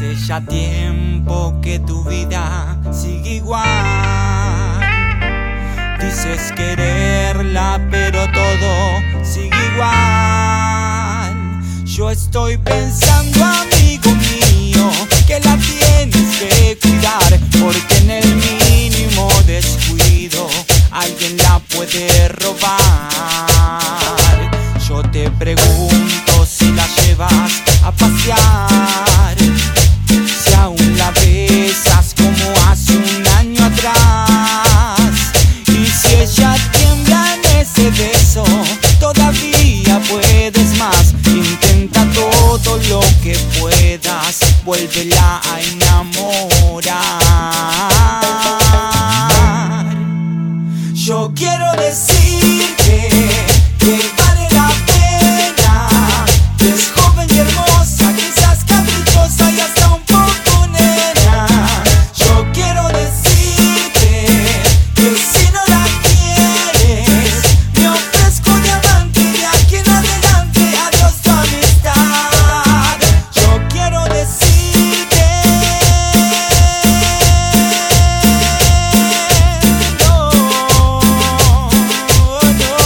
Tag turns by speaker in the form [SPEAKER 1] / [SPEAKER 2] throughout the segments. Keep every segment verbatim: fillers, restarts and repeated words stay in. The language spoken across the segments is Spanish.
[SPEAKER 1] Hace ya tiempo que tu vida sigue igual. Dices quererla, pero todo sigue igual. Yo estoy pensando, amigo mío, que la tienes que cuidar, porque en el mínimo descuido alguien la puede robar. Yo te pregunto si la llevas a pasear, si aún la besas como hace un año atrás, y si ella tiembla en ese beso, todavía puedes más. Intenta todo lo que puedas, vuélvela a enamorar. Yo quiero decirte que vale la pena, que es joven y hermosa, quizás caprichosa y hasta un poco nena. Yo quiero decirte que si no la quieres, me ofrezco diamante y de aquí en adelante adiós tu amistad. Yo quiero decirte no, no.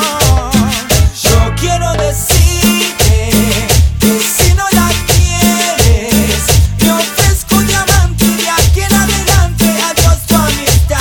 [SPEAKER 1] Yo quiero decirte que si no la quieres, me ofrezco diamante y de aquí en adelante adiós tu amistad.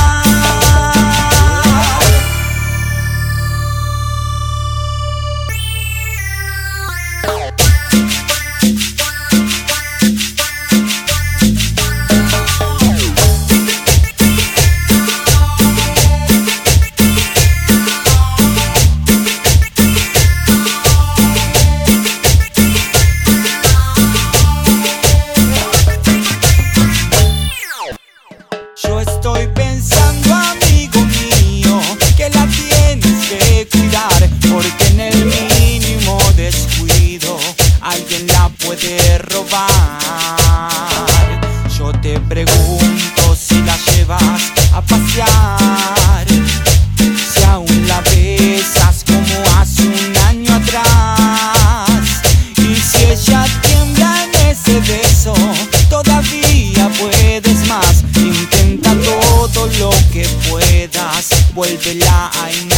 [SPEAKER 1] Yo estoy pensando, amigo mío, que la tienes que cuidar, porque en el mínimo descuido alguien la puede robar. Yo te pregunto si la llevas a pasear, si aún la besas como hace un año atrás, y si ella tiembla en ese beso, todavía puedes más. Intenta todo lo que puedas, vuélvela a enamorar.